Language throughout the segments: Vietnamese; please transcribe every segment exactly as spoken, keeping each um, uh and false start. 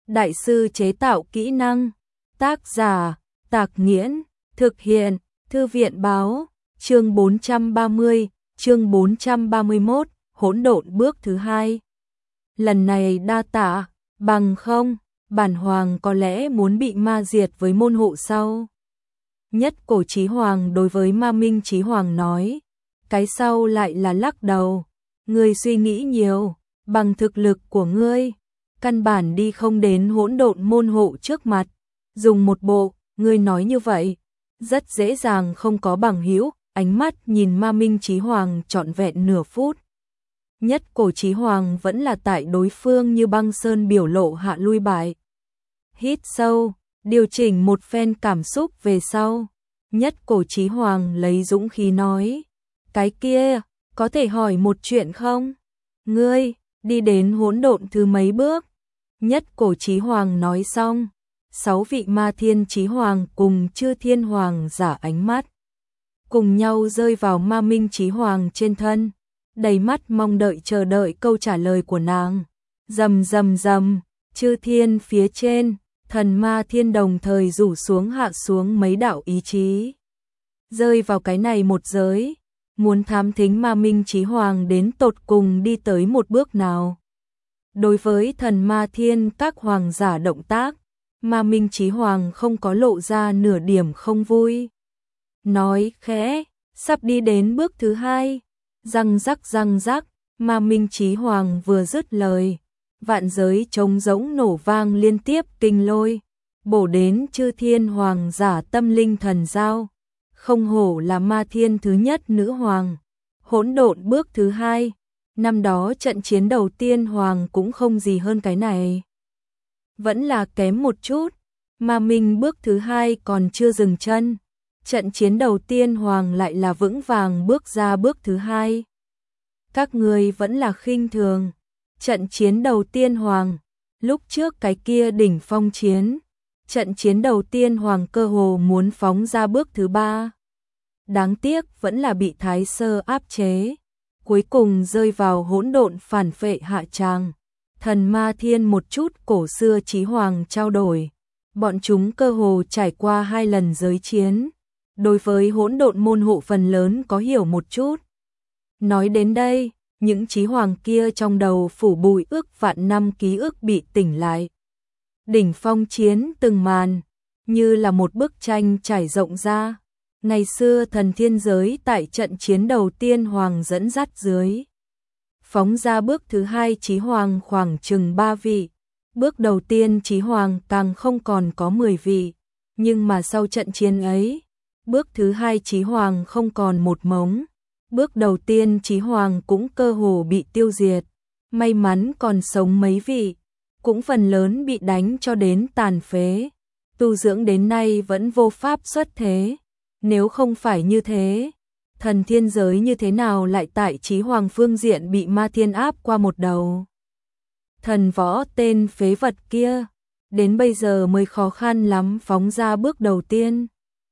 đại sư chế tạo kỹ năng. Tác giả, Tạc Nghiễn, thực hiện, Thư viện báo, chương bốn trăm ba mươi, chương bốn trăm ba mươi mốt, hỗn độn bước thứ hai. Lần này đa tạ, bằng không, bản hoàng có lẽ muốn bị ma diệt với môn hộ sau. Nhất Cổ Chí Hoàng đối với Ma Minh Chí Hoàng nói, cái sau lại là lắc đầu, ngươi suy nghĩ nhiều, bằng thực lực của ngươi, căn bản đi không đến hỗn độn môn hộ trước mặt, dùng một bộ, ngươi nói như vậy, rất dễ dàng không có bằng hữu. Ánh mắt nhìn Ma Minh Chí Hoàng trọn vẹn nửa phút. Nhất Cổ Chí Hoàng vẫn là tại đối phương như băng sơn biểu lộ hạ lui bại. Hít sâu, điều chỉnh một phen cảm xúc về sau. Nhất Cổ Chí Hoàng lấy dũng khí nói, cái kia, có thể hỏi một chuyện không? Ngươi, đi đến hỗn độn thứ mấy bước? Nhất Cổ Chí Hoàng nói xong, sáu vị Ma Thiên Chí Hoàng cùng Chư Thiên Hoàng giả ánh mắt cùng nhau rơi vào Ma Minh Chí Hoàng trên thân, đầy mắt mong đợi chờ đợi câu trả lời của nàng. Rầm rầm rầm, Chư Thiên phía trên, thần Ma Thiên đồng thời rủ xuống hạ xuống mấy đạo ý chí, rơi vào cái này một giới, muốn thám thính Ma Minh Chí Hoàng đến tột cùng đi tới một bước nào. Đối với thần Ma Thiên các hoàng giả động tác, Ma Minh Chí Hoàng không có lộ ra nửa điểm không vui. Nói khẽ, sắp đi đến bước thứ hai. Răng rắc răng rắc, Ma Minh Chí Hoàng vừa dứt lời, vạn giới trống rỗng nổ vang liên tiếp kinh lôi, bổ đến Chư Thiên Hoàng giả tâm linh thần giao. Không hổ là Ma Thiên thứ nhất nữ hoàng. Hỗn độn bước thứ hai, năm đó trận chiến đầu tiên hoàng cũng không gì hơn cái này. Vẫn là kém một chút, Ma Minh bước thứ hai còn chưa dừng chân. Trận chiến đầu tiên hoàng lại là vững vàng bước ra bước thứ hai. Các người vẫn là khinh thường. Trận chiến đầu tiên hoàng, lúc trước cái kia đỉnh phong chiến. Trận chiến đầu tiên hoàng cơ hồ muốn phóng ra bước thứ ba. Đáng tiếc vẫn là bị Thái Sơ áp chế. Cuối cùng rơi vào hỗn độn phản phệ hạ tràng. Thần Ma Thiên một chút cổ xưa Chí Hoàng trao đổi. Bọn chúng cơ hồ trải qua hai lần giới chiến. Đối với hỗn độn môn hộ phần lớn có hiểu một chút. Nói đến đây, những Chí Hoàng kia trong đầu phủ bụi ước vạn năm ký ức bị tỉnh lại. Đỉnh phong chiến từng màn, như là một bức tranh trải rộng ra. Ngày xưa thần thiên giới tại trận chiến đầu tiên hoàng dẫn dắt dưới. Phóng ra bước thứ hai Chí Hoàng khoảng chừng ba vị. Bước đầu tiên Chí Hoàng càng không còn có mười vị. Nhưng mà sau trận chiến ấy, bước thứ hai Chí Hoàng không còn một mống. Bước đầu tiên Chí Hoàng cũng cơ hồ bị tiêu diệt. May mắn còn sống mấy vị, cũng phần lớn bị đánh cho đến tàn phế. Tu dưỡng đến nay vẫn vô pháp xuất thế. Nếu không phải như thế, thần thiên giới như thế nào lại tại Chí Hoàng phương diện bị Ma Thiên áp qua một đầu. Thần võ tên phế vật kia, đến bây giờ mới khó khăn lắm phóng ra bước đầu tiên.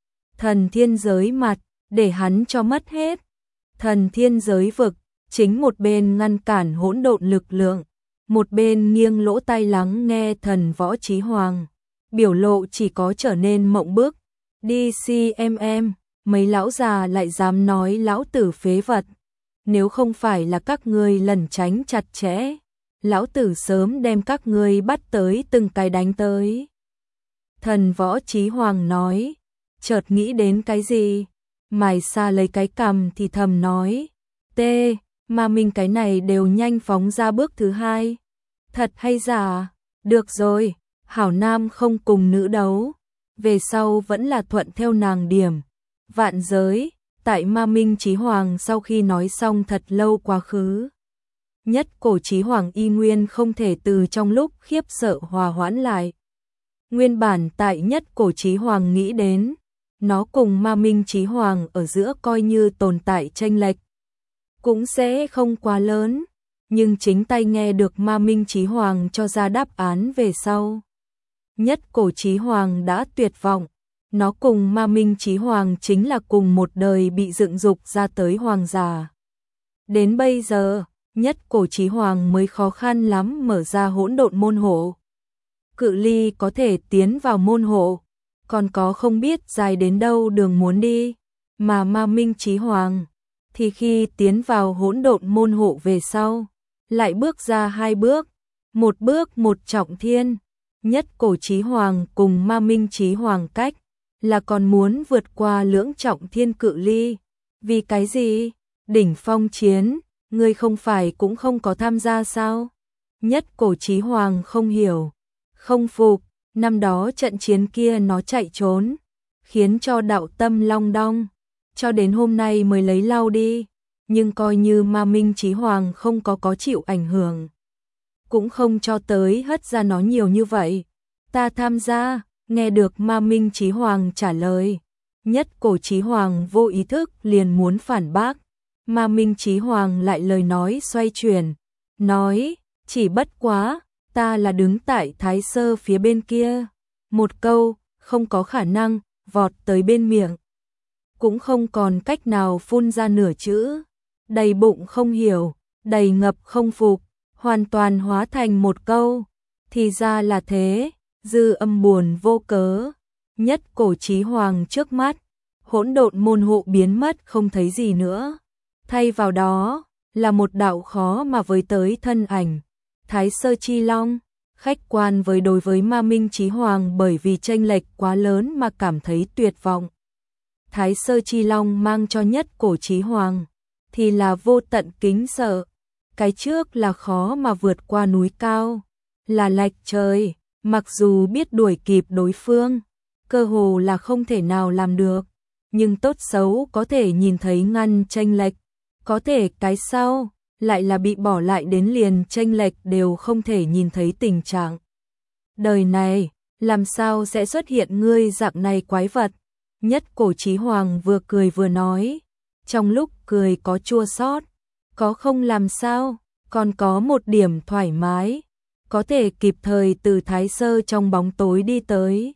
Thần thiên giới mặt, để hắn cho mất hết. Thần thiên giới vực, chính một bên ngăn cản hỗn độn lực lượng, một bên nghiêng lỗ tai lắng nghe thần võ Chí Hoàng. Biểu lộ chỉ có trở nên mộng bức. Đi xê em em, mấy lão già lại dám nói lão tử phế vật. Nếu không phải là các ngươi lẩn tránh chặt chẽ, lão tử sớm đem các ngươi bắt tới từng cái đánh tới. Thần võ Chí Hoàng nói, chợt nghĩ đến cái gì, mài xa lấy cái cằm thì thầm nói, tê, Ma Minh cái này đều nhanh phóng ra bước thứ hai. Thật hay giả, được rồi, hảo nam không cùng nữ đấu. Về sau vẫn là thuận theo nàng điểm. Vạn giới, tại Ma Minh Chí Hoàng sau khi nói xong thật lâu quá khứ. Nhất Cổ Chí Hoàng y nguyên không thể từ trong lúc khiếp sợ hòa hoãn lại. Nguyên bản tại Nhất Cổ Chí Hoàng nghĩ đến, nó cùng Ma Minh Chí Hoàng ở giữa coi như tồn tại chênh lệch, cũng sẽ không quá lớn, nhưng chính tay nghe được Ma Minh Chí Hoàng cho ra đáp án về sau. Nhất Cổ Chí Hoàng đã tuyệt vọng, nó cùng Ma Minh Chí Hoàng chính là cùng một đời bị dựng dục ra tới hoàng giả. Đến bây giờ, Nhất Cổ Chí Hoàng mới khó khăn lắm mở ra hỗn độn môn hộ. cự ly có thể tiến vào môn hộ, còn có không biết dài đến đâu đường muốn đi, mà Ma Minh Chí Hoàng thì khi tiến vào hỗn độn môn hộ về sau, lại bước ra hai bước, một bước một trọng thiên, Nhất Cổ Chí Hoàng cùng Ma Minh Chí Hoàng cách là còn muốn vượt qua lưỡng trọng thiên cự ly. Vì cái gì? Đỉnh phong chiến, ngươi không phải cũng không có tham gia sao? Nhất Cổ Chí Hoàng không hiểu, không phục, năm đó trận chiến kia nó chạy trốn, khiến cho đạo tâm long đong, cho đến hôm nay mới lấy lau đi, nhưng coi như Ma Minh Chí Hoàng không có có chịu ảnh hưởng, cũng không cho tới hất ra nó nhiều như vậy. Ta tham gia, nghe được Ma Minh Chí Hoàng trả lời, Nhất Cổ Chí Hoàng vô ý thức liền muốn phản bác, Ma Minh Chí Hoàng lại lời nói xoay chuyển, nói, chỉ bất quá, ta là đứng tại Thái Sơ phía bên kia, một câu, không có khả năng, vọt tới bên miệng, cũng không còn cách nào phun ra nửa chữ, đầy bụng không hiểu, đầy ngập không phục, hoàn toàn hóa thành một câu, thì ra là thế, dư âm buồn vô cớ. Nhất Cổ Chí Hoàng trước mắt, hỗn độn môn hộ biến mất không thấy gì nữa, thay vào đó là một đạo khó mà với tới thân ảnh, Thái Sơ Chi Long. Khách quan với đối với Ma Minh Chí Hoàng bởi vì chênh lệch quá lớn mà cảm thấy tuyệt vọng. Thái Sơ Chi Long mang cho Nhất Cổ Chí Hoàng thì là vô tận kính sợ, cái trước là khó mà vượt qua núi cao, là lệch trời, mặc dù biết đuổi kịp đối phương, cơ hồ là không thể nào làm được, nhưng tốt xấu có thể nhìn thấy ngăn chênh lệch, có thể cái sau lại là bị bỏ lại đến liền chênh lệch đều không thể nhìn thấy tình trạng. Đời này, làm sao sẽ xuất hiện ngươi dạng này quái vật? Nhất Cổ Chí Hoàng vừa cười vừa nói, trong lúc cười có chua xót, có không làm sao, còn có một điểm thoải mái, có thể kịp thời từ Thái Sơ trong bóng tối đi tới.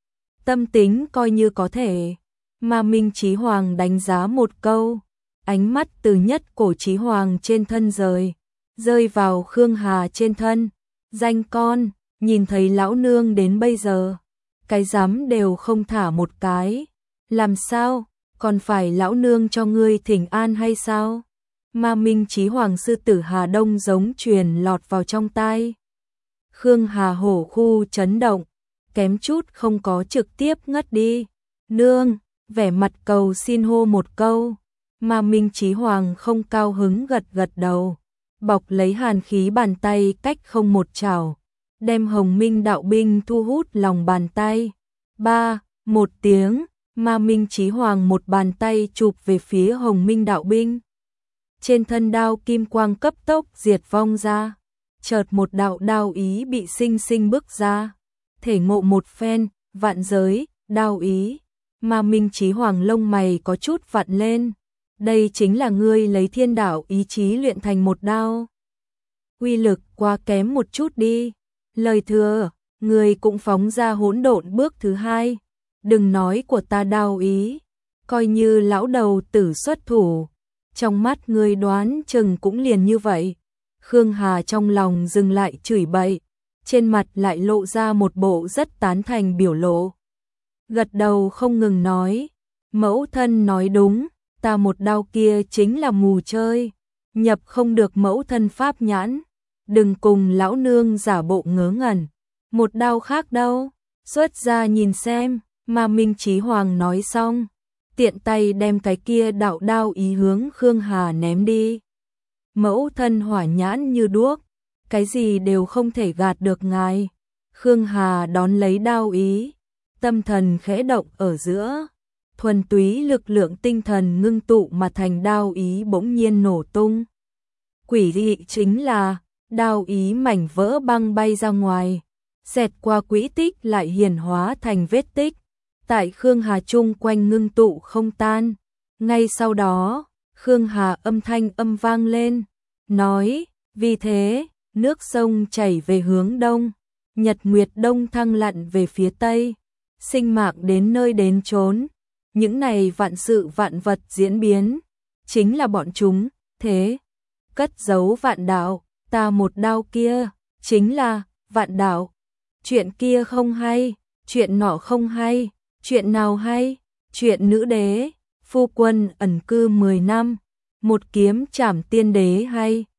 Tâm tính coi như có thể, Ma Minh Chí Hoàng đánh giá một câu, ánh mắt từ Nhất Cổ Chí Hoàng trên thân rời, rơi vào Khương Hà trên thân, danh con, nhìn thấy lão nương đến bây giờ, cái dám đều không thả một cái, làm sao, còn phải lão nương cho ngươi thỉnh an hay sao? Ma Minh Chí Hoàng sư tử Hà Đông giống truyền lọt vào trong tai. Khương Hà hổ khu chấn động, kém chút không có trực tiếp ngất đi. Nương, vẻ mặt cầu xin hô một câu. Ma Minh Chí Hoàng không cao hứng gật gật đầu, bọc lấy hàn khí bàn tay cách không một chảo, đem Hồng Minh đạo binh thu hút lòng bàn tay. Ba, một tiếng, Ma Minh Chí Hoàng một bàn tay chụp về phía Hồng Minh đạo binh. Trên thân đao kim quang cấp tốc diệt vong ra, chợt một đạo đao ý bị sinh sinh bức ra, thể ngộ một phen, vạn giới, đao ý. Ma Minh Chí Hoàng lông mày có chút vặn lên, đây chính là ngươi lấy thiên đạo ý chí luyện thành một đao. Uy lực quá kém một chút đi, lời thừa, ngươi cũng phóng ra hỗn độn bước thứ hai, đừng nói của ta đao ý, coi như lão đầu tử xuất thủ, trong mắt ngươi đoán chừng cũng liền như vậy. Khương Hà trong lòng dừng lại chửi bậy, trên mặt lại lộ ra một bộ rất tán thành biểu lộ. Gật đầu không ngừng nói, mẫu thân nói đúng, ta một đao kia chính là mù chơi, nhập không được mẫu thân pháp nhãn, đừng cùng lão nương giả bộ ngớ ngẩn, một đao khác đâu, xuất ra nhìn xem. Ma Minh Chí Hoàng nói xong, tiện tay đem cái kia đạo đao ý hướng Khương Hà ném đi. Mẫu thân hỏa nhãn như đuốc, cái gì đều không thể gạt được ngài. Khương Hà đón lấy đao ý, tâm thần khẽ động ở giữa, thuần túy lực lượng tinh thần ngưng tụ mà thành đao ý bỗng nhiên nổ tung. Quỷ dị chính là, đao ý mảnh vỡ băng bay ra ngoài, xẹt qua quỹ tích lại hiển hóa thành vết tích, tại Khương Hà chung quanh ngưng tụ không tan. Ngay sau đó, Khương Hà âm thanh âm vang lên, nói, vì thế, nước sông chảy về hướng đông, nhật nguyệt đông thăng lặn về phía tây, sinh mạng đến nơi đến chốn, những này vạn sự vạn vật diễn biến, chính là bọn chúng, thế, cất giấu vạn đạo, ta một đao kia, chính là, vạn đạo. chuyện kia không hay, chuyện nọ không hay, chuyện nào hay, chuyện nữ đế, phu quân ẩn cư mười năm, một kiếm trảm tiên đế hay.